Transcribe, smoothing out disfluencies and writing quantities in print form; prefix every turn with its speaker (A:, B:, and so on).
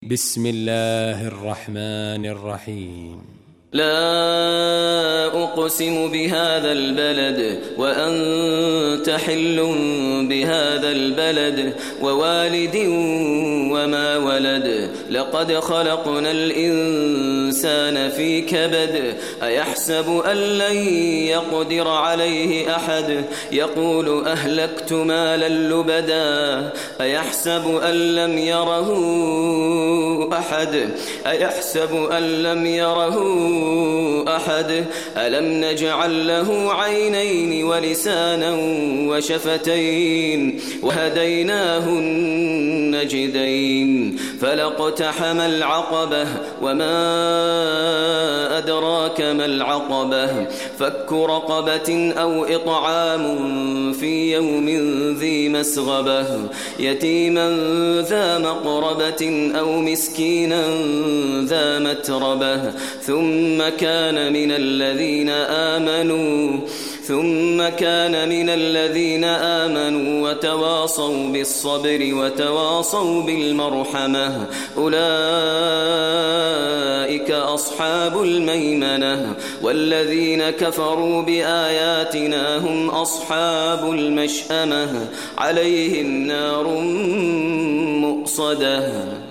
A: بسم الله الرحمن الرحيم.
B: لا أقسم بهذا البلد وأنت حل بهذا البلد ووالد وما ولد لقد خلقنا الإنسان في كبد أيحسب أن لن يقدر عليه أحد يقول أهلكت مالا لبدا أيحسب أن لم يره أحد ألم نجعل له عينين ولسانا وشفتين وهديناه النجدين فلاقتحم العقبة وما أدراك ما العقبة فك رقبة أو إطعام في يوم ذي مسغبة يتيما ذا مقربة أو مسكينا ذا متربة ثم كان من الذين آمنوا وتواصوا بالصبر وتواصوا بالمرحمة أولئك أصحاب الميمنة والذين كفروا بآياتنا هم أصحاب المشأمة عليهم نار مؤصدة.